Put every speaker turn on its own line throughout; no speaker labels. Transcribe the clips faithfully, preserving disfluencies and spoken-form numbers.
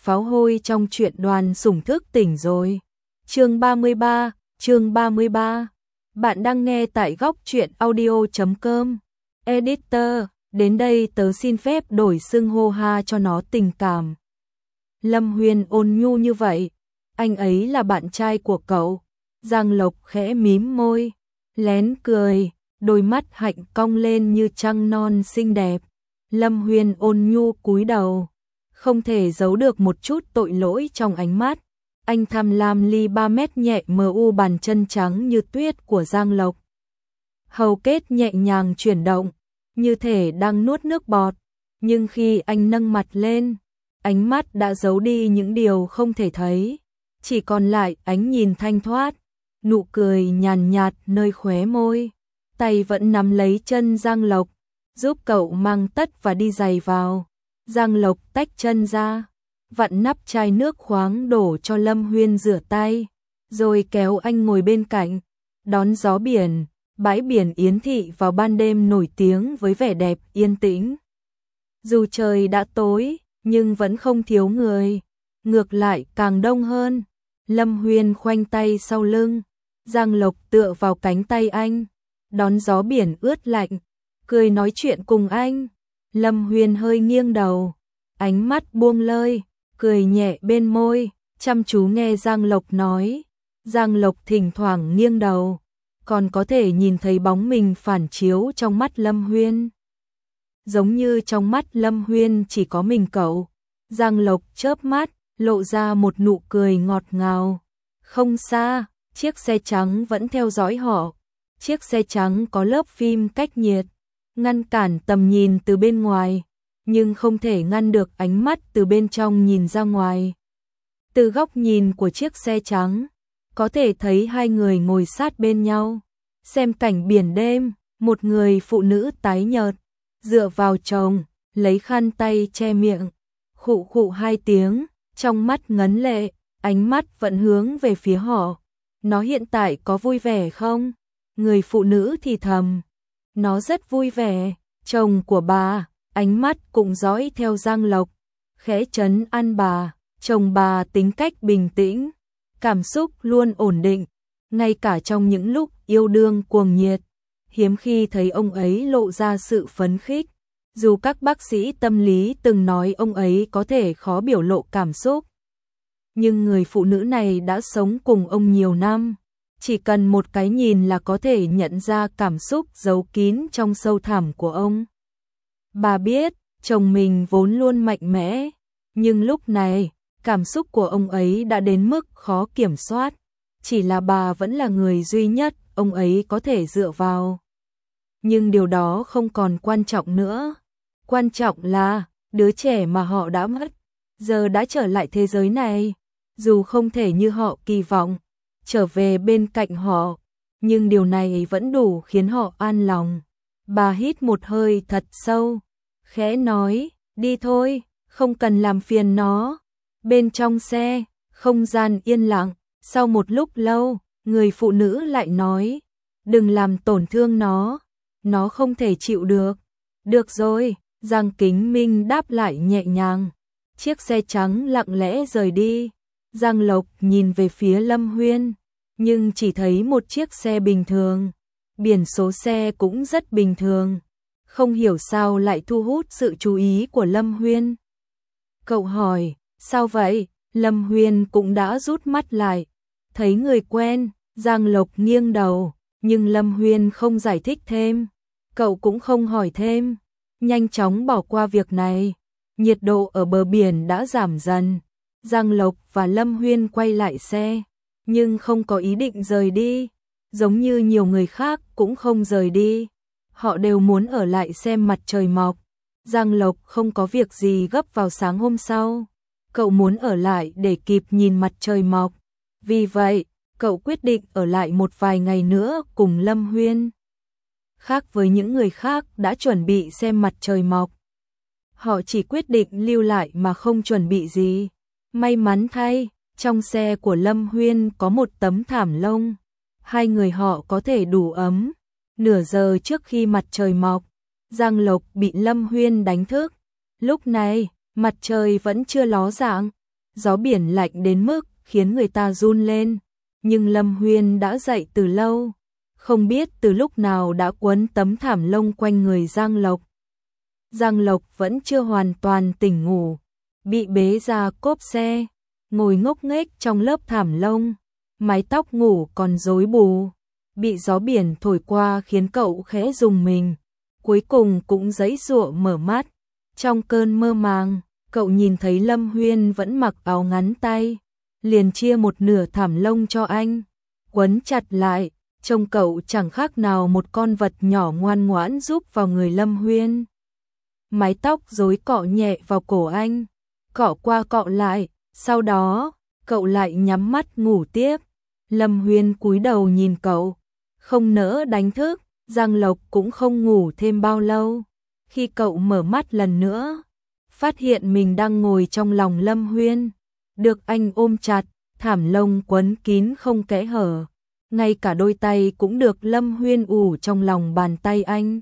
pháo hôi trong truyện Đoàn Sủng thức tỉnh rồi. Chương ba mươi ba, chương ba mươi ba. Bạn đang nghe tại góc truyện audio chấm com. Editor, đến đây tớ xin phép đổi xưng hô ha cho nó tình cảm. Lâm Huyên ôn nhu như vậy, anh ấy là bạn trai của cậu. Giang Lộc khẽ mím môi, lén cười, đôi mắt hạnh cong lên như trăng non xinh đẹp. Lâm Huyên ôn nhu cúi đầu, không thể giấu được một chút tội lỗi trong ánh mắt. Anh tham lam ly ba mét nhẹ mờ u bàn chân trắng như tuyết của Giang Lộc. Hầu kết nhẹ nhàng chuyển động, như thể đang nuốt nước bọt, nhưng khi anh nâng mặt lên, ánh mắt đã giấu đi những điều không thể thấy, chỉ còn lại ánh nhìn thanh thoát, nụ cười nhàn nhạt nơi khóe môi. Tay vẫn nắm lấy chân Giang Lộc, giúp cậu mang tất và đi giày vào. Giang Lộc tách chân ra, vặn nắp chai nước khoáng đổ cho Lâm Huyên rửa tay, rồi kéo anh ngồi bên cạnh, đón gió biển. Bãi biển Yến Thị vào ban đêm nổi tiếng với vẻ đẹp yên tĩnh. Dù trời đã tối, nhưng vẫn không thiếu người, ngược lại càng đông hơn. Lâm Huyên khoanh tay sau lưng, Giang Lộc tựa vào cánh tay anh, đón gió biển ướt lạnh, cười nói chuyện cùng anh. Lâm Huyên hơi nghiêng đầu, ánh mắt buông lơi, cười nhẹ bên môi, chăm chú nghe Giang Lộc nói. Giang Lộc thỉnh thoảng nghiêng đầu, còn có thể nhìn thấy bóng mình phản chiếu trong mắt Lâm Huyên. Giống như trong mắt Lâm Huyên chỉ có mình cậu. Giang Lộc chớp mắt, lộ ra một nụ cười ngọt ngào. Không xa, chiếc xe trắng vẫn theo dõi họ. Chiếc xe trắng có lớp phim cách nhiệt, ngăn cản tầm nhìn từ bên ngoài, nhưng không thể ngăn được ánh mắt từ bên trong nhìn ra ngoài. Từ góc nhìn của chiếc xe trắng, có thể thấy hai người ngồi sát bên nhau, xem cảnh biển đêm. Một người phụ nữ tái nhợt, dựa vào chồng, lấy khăn tay che miệng, khụ khụ hai tiếng, trong mắt ngấn lệ, ánh mắt vẫn hướng về phía họ. Nó hiện tại có vui vẻ không? Người phụ nữ thì thầm. Nó rất vui vẻ. Chồng của bà, ánh mắt cũng dõi theo Giang Lộc, khẽ trấn an bà. Chồng bà tính cách bình tĩnh, cảm xúc luôn ổn định, ngay cả trong những lúc yêu đương cuồng nhiệt, hiếm khi thấy ông ấy lộ ra sự phấn khích. Dù các bác sĩ tâm lý từng nói ông ấy có thể khó biểu lộ cảm xúc, nhưng người phụ nữ này đã sống cùng ông nhiều năm, chỉ cần một cái nhìn là có thể nhận ra cảm xúc giấu kín trong sâu thẳm của ông. Bà biết, chồng mình vốn luôn mạnh mẽ, nhưng lúc này, cảm xúc của ông ấy đã đến mức khó kiểm soát, chỉ là bà vẫn là người duy nhất ông ấy có thể dựa vào. Nhưng điều đó không còn quan trọng nữa. Quan trọng là, đứa trẻ mà họ đã mất, giờ đã trở lại thế giới này. Dù không thể như họ kỳ vọng, trở về bên cạnh họ, nhưng điều này vẫn đủ khiến họ an lòng. Bà hít một hơi thật sâu, khẽ nói, đi thôi, không cần làm phiền nó. Bên trong xe, không gian yên lặng, sau một lúc lâu, người phụ nữ lại nói, đừng làm tổn thương nó, nó không thể chịu được. Được rồi, Giang Kính Minh đáp lại nhẹ nhàng. Chiếc xe trắng lặng lẽ rời đi. Giang Lộc nhìn về phía Lâm Huyên, nhưng chỉ thấy một chiếc xe bình thường, biển số xe cũng rất bình thường, không hiểu sao lại thu hút sự chú ý của Lâm Huyên. Cậu hỏi, sao vậy? Lâm Huyên cũng đã rút mắt lại, thấy người quen. Giang Lộc nghiêng đầu, nhưng Lâm Huyên không giải thích thêm, cậu cũng không hỏi thêm, nhanh chóng bỏ qua việc này. Nhiệt độ ở bờ biển đã giảm dần. Giang Lộc và Lâm Huyên quay lại xe, nhưng không có ý định rời đi, giống như nhiều người khác cũng không rời đi. Họ đều muốn ở lại xem mặt trời mọc. Giang Lộc không có việc gì gấp vào sáng hôm sau, cậu muốn ở lại để kịp nhìn mặt trời mọc. Vì vậy, cậu quyết định ở lại một vài ngày nữa cùng Lâm Huyên. Khác với những người khác đã chuẩn bị xem mặt trời mọc, họ chỉ quyết định lưu lại mà không chuẩn bị gì. May mắn thay, trong xe của Lâm Huyên có một tấm thảm lông, hai người họ có thể đủ ấm. Nửa giờ trước khi mặt trời mọc, Giang Lộc bị Lâm Huyên đánh thức. Lúc này, mặt trời vẫn chưa ló dạng, gió biển lạnh đến mức khiến người ta run lên, nhưng Lâm Huyên đã dậy từ lâu, không biết từ lúc nào đã quấn tấm thảm lông quanh người Giang Lộc. Giang Lộc vẫn chưa hoàn toàn tỉnh ngủ, bị bế ra cốp xe, ngồi ngốc nghếch trong lớp thảm lông, mái tóc ngủ còn rối bù, bị gió biển thổi qua khiến cậu khẽ rùng mình, cuối cùng cũng giãy giụa mở mắt. Trong cơn mơ màng, cậu nhìn thấy Lâm Huyên vẫn mặc áo ngắn tay, liền chia một nửa thảm lông cho anh, quấn chặt lại, trông cậu chẳng khác nào một con vật nhỏ ngoan ngoãn giúp vào người Lâm Huyên. Mái tóc rối cọ nhẹ vào cổ anh, cọ qua cọ lại, sau đó, cậu lại nhắm mắt ngủ tiếp. Lâm Huyên cúi đầu nhìn cậu, không nỡ đánh thức, Giang Lộc cũng không ngủ thêm bao lâu. Khi cậu mở mắt lần nữa, phát hiện mình đang ngồi trong lòng Lâm Huyên, được anh ôm chặt, thảm lông quấn kín không kẽ hở, ngay cả đôi tay cũng được Lâm Huyên ủ trong lòng bàn tay anh.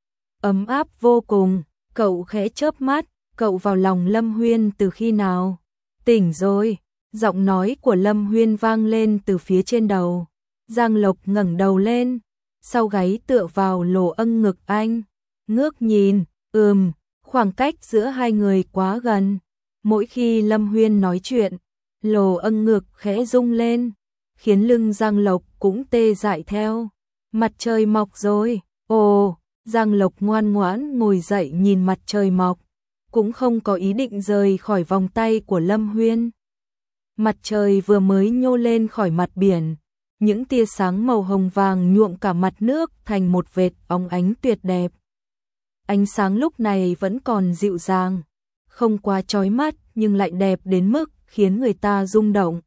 Ấm áp vô cùng, cậu khẽ chớp mắt, cậu vào lòng Lâm Huyên từ khi nào? Tỉnh rồi, giọng nói của Lâm Huyên vang lên từ phía trên đầu. Giang Lộc ngẩng đầu lên, sau gáy tựa vào lỗ âng ngực anh, ngước nhìn, ừm, khoảng cách giữa hai người quá gần. Mỗi khi Lâm Huyên nói chuyện, lỗ âng ngực khẽ rung lên, khiến lưng Giang Lộc cũng tê dại theo. Mặt trời mọc rồi, ồ, Giang Lộc ngoan ngoãn ngồi dậy nhìn mặt trời mọc, cũng không có ý định rời khỏi vòng tay của Lâm Huyên. Mặt trời vừa mới nhô lên khỏi mặt biển, những tia sáng màu hồng vàng nhuộm cả mặt nước thành một vệt óng ánh tuyệt đẹp. Ánh sáng lúc này vẫn còn dịu dàng, không quá chói mắt nhưng lại đẹp đến mức khiến người ta rung động.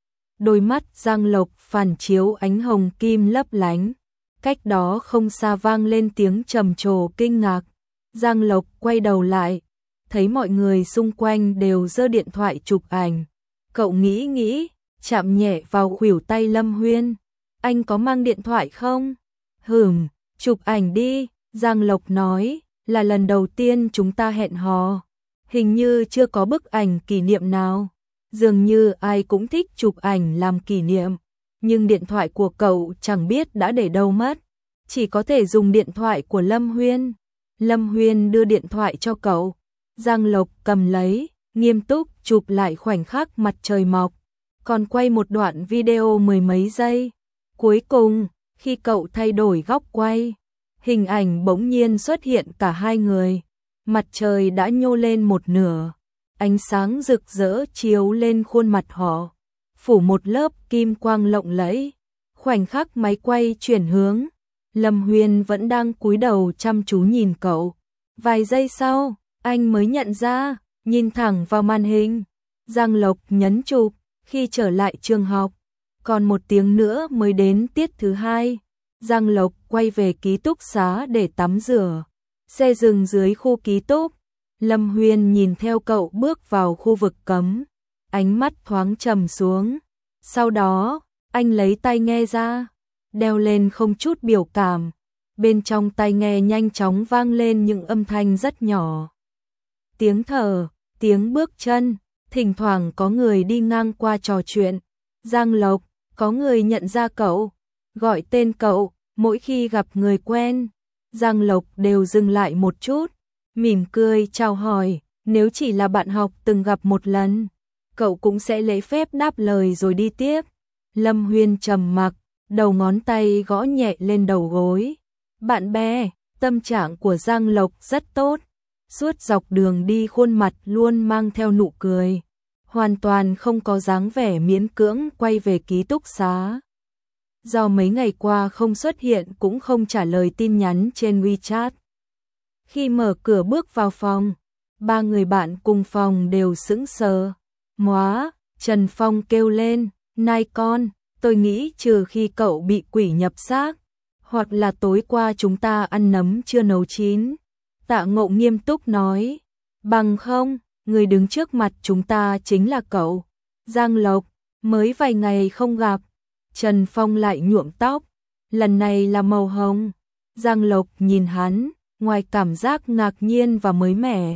Đôi mắt Giang Lộc phản chiếu ánh hồng kim lấp lánh, cách đó không xa vang lên tiếng trầm trồ kinh ngạc. Giang Lộc quay đầu lại, thấy mọi người xung quanh đều giơ điện thoại chụp ảnh. Cậu nghĩ nghĩ, chạm nhẹ vào khuỷu tay Lâm Huyên. Anh có mang điện thoại không? Hừm, chụp ảnh đi, Giang Lộc nói, là lần đầu tiên chúng ta hẹn hò. Hình như chưa có bức ảnh kỷ niệm nào. Dường như ai cũng thích chụp ảnh làm kỷ niệm. Nhưng điện thoại của cậu chẳng biết đã để đâu mất. Chỉ có thể dùng điện thoại của Lâm Huyên. Lâm Huyên đưa điện thoại cho cậu. Giang Lộc cầm lấy, nghiêm túc chụp lại khoảnh khắc mặt trời mọc, còn quay một đoạn video mười mấy giây. Cuối cùng, khi cậu thay đổi góc quay, hình ảnh bỗng nhiên xuất hiện cả hai người. Mặt trời đã nhô lên một nửa, ánh sáng rực rỡ chiếu lên khuôn mặt họ, phủ một lớp kim quang lộng lẫy. Khoảnh khắc máy quay chuyển hướng, Lâm Huyên vẫn đang cúi đầu chăm chú nhìn cậu. Vài giây sau, anh mới nhận ra, nhìn thẳng vào màn hình. Giang Lộc nhấn chụp. Khi trở lại trường học, còn một tiếng nữa mới đến tiết thứ hai. Giang Lộc quay về ký túc xá để tắm rửa. Xe dừng dưới khu ký túc. Lâm Huyên nhìn theo cậu bước vào khu vực cấm, ánh mắt thoáng trầm xuống. Sau đó, anh lấy tai nghe ra, đeo lên không chút biểu cảm. Bên trong tai nghe nhanh chóng vang lên những âm thanh rất nhỏ. Tiếng thở, tiếng bước chân, thỉnh thoảng có người đi ngang qua trò chuyện. Giang Lộc, có người nhận ra cậu, gọi tên cậu, mỗi khi gặp người quen, Giang Lộc đều dừng lại một chút, mỉm cười chào hỏi, nếu chỉ là bạn học từng gặp một lần, cậu cũng sẽ lễ phép đáp lời rồi đi tiếp. Lâm Huyên trầm mặc, đầu ngón tay gõ nhẹ lên đầu gối. Bạn bè, tâm trạng của Giang Lộc rất tốt. Suốt dọc đường đi khuôn mặt luôn mang theo nụ cười, hoàn toàn không có dáng vẻ miễn cưỡng quay về ký túc xá. Do mấy ngày qua không xuất hiện cũng không trả lời tin nhắn trên WeChat. Khi mở cửa bước vào phòng, ba người bạn cùng phòng đều sững sờ. Móa, Trần Phong kêu lên, này con, tôi nghĩ trừ khi cậu bị quỷ nhập xác, hoặc là tối qua chúng ta ăn nấm chưa nấu chín. Tạ Ngộ nghiêm túc nói, bằng không, người đứng trước mặt chúng ta chính là cậu. Giang Lộc, mới vài ngày không gặp. Trần Phong lại nhuộm tóc, lần này là màu hồng. Giang Lộc nhìn hắn, ngoài cảm giác ngạc nhiên và mới mẻ,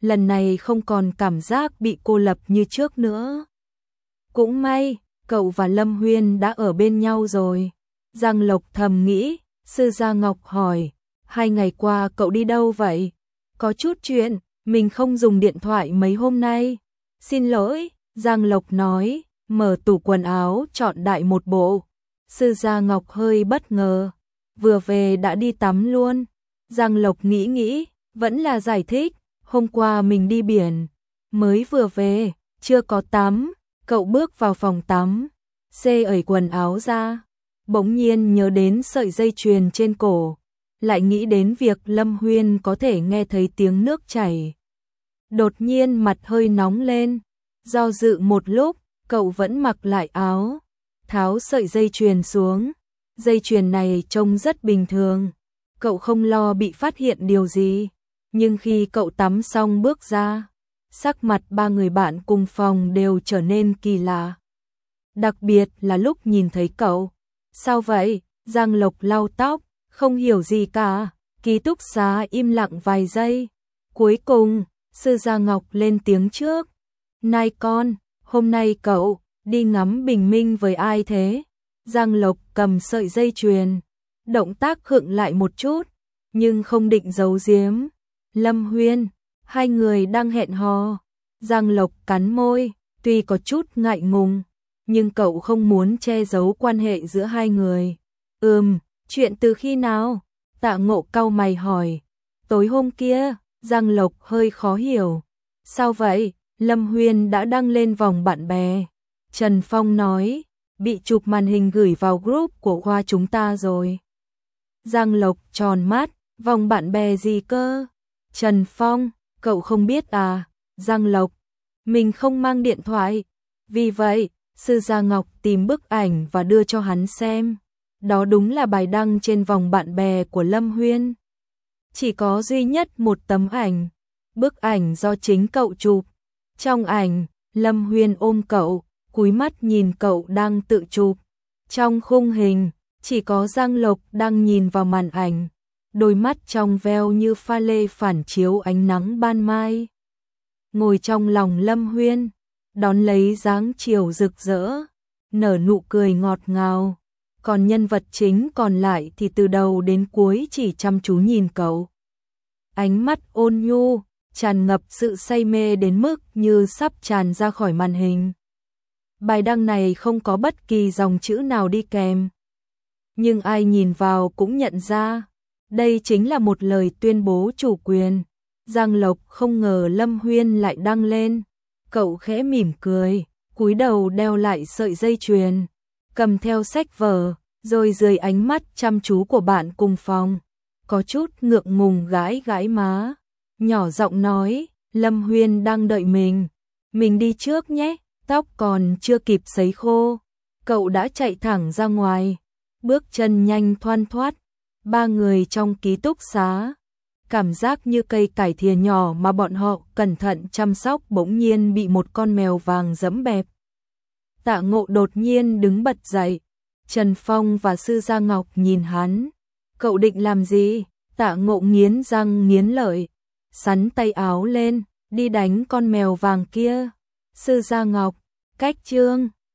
lần này không còn cảm giác bị cô lập như trước nữa. Cũng may, cậu và Lâm Huyên đã ở bên nhau rồi. Giang Lộc thầm nghĩ, Sư Gia Ngọc hỏi, hai ngày qua cậu đi đâu vậy? Có chút chuyện, mình không dùng điện thoại mấy hôm nay. Xin lỗi, Giang Lộc nói, mở tủ quần áo chọn đại một bộ. Sư Gia Ngọc hơi bất ngờ, vừa về đã đi tắm luôn. Giang Lộc nghĩ nghĩ, vẫn là giải thích, hôm qua mình đi biển, mới vừa về, chưa có tắm. Cậu bước vào phòng tắm, xê ẩy quần áo ra, bỗng nhiên nhớ đến sợi dây chuyền trên cổ, lại nghĩ đến việc Lâm Huyên có thể nghe thấy tiếng nước chảy. Đột nhiên mặt hơi nóng lên, do dự một lúc, cậu vẫn mặc lại áo, tháo sợi dây chuyền xuống. Dây chuyền này trông rất bình thường, cậu không lo bị phát hiện điều gì, nhưng khi cậu tắm xong bước ra, sắc mặt ba người bạn cùng phòng đều trở nên kỳ lạ. Đặc biệt là lúc nhìn thấy cậu. Sao vậy? Giang Lộc lau tóc, không hiểu gì cả. Ký túc xá im lặng vài giây. Cuối cùng, Sư Gia Ngọc lên tiếng trước. Này con, hôm nay cậu đi ngắm bình minh với ai thế? Giang Lộc cầm sợi dây chuyền, động tác khựng lại một chút, nhưng không định giấu giếm. Lâm Huyên, hai người đang hẹn hò. Giang Lộc cắn môi, tuy có chút ngại ngùng, nhưng cậu không muốn che giấu quan hệ giữa hai người. Ừm, chuyện từ khi nào? Tạ Ngộ cau mày hỏi. Tối hôm kia. Giang Lộc hơi khó hiểu. Sao vậy? Lâm Huyên đã đăng lên vòng bạn bè. Trần Phong nói, bị chụp màn hình gửi vào group của khoa chúng ta rồi. Giang Lộc tròn mắt, vòng bạn bè gì cơ? Trần Phong, cậu không biết à? Giang Lộc, mình không mang điện thoại. Vì vậy, Sư Gia Ngọc tìm bức ảnh và đưa cho hắn xem. Đó đúng là bài đăng trên vòng bạn bè của Lâm Huyên. Chỉ có duy nhất một tấm ảnh, bức ảnh do chính cậu chụp. Trong ảnh, Lâm Huyên ôm cậu, cúi mắt nhìn cậu đang tự chụp. Trong khung hình, chỉ có Giang Lộc đang nhìn vào màn ảnh, đôi mắt trong veo như pha lê phản chiếu ánh nắng ban mai. Ngồi trong lòng Lâm Huyên, đón lấy dáng chiều rực rỡ, nở nụ cười ngọt ngào. Còn nhân vật chính còn lại thì từ đầu đến cuối chỉ chăm chú nhìn cậu. Ánh mắt ôn nhu, tràn ngập sự say mê đến mức như sắp tràn ra khỏi màn hình. Bài đăng này không có bất kỳ dòng chữ nào đi kèm, nhưng ai nhìn vào cũng nhận ra, đây chính là một lời tuyên bố chủ quyền. Giang Lộc không ngờ Lâm Huyên lại đăng lên, cậu khẽ mỉm cười, cúi đầu đeo lại sợi dây chuyền, cầm theo sách vở, rồi dưới ánh mắt chăm chú của bạn cùng phòng, có chút ngượng ngùng gãi gãi má, nhỏ giọng nói, Lâm Huyên đang đợi mình, mình đi trước nhé. Tóc còn chưa kịp sấy khô, cậu đã chạy thẳng ra ngoài, bước chân nhanh thoăn thoắt. Ba người trong ký túc xá, cảm giác như cây cải thìa nhỏ mà bọn họ cẩn thận chăm sóc bỗng nhiên bị một con mèo vàng giẫm bẹp. Tạ Ngộ đột nhiên đứng bật dậy, Trần Phong và Sư Gia Ngọc nhìn hắn. Cậu định làm gì? Tạ Ngộ nghiến răng nghiến lợi, sắn tay áo lên, đi đánh con mèo vàng kia. Sư Gia Ngọc, cách chương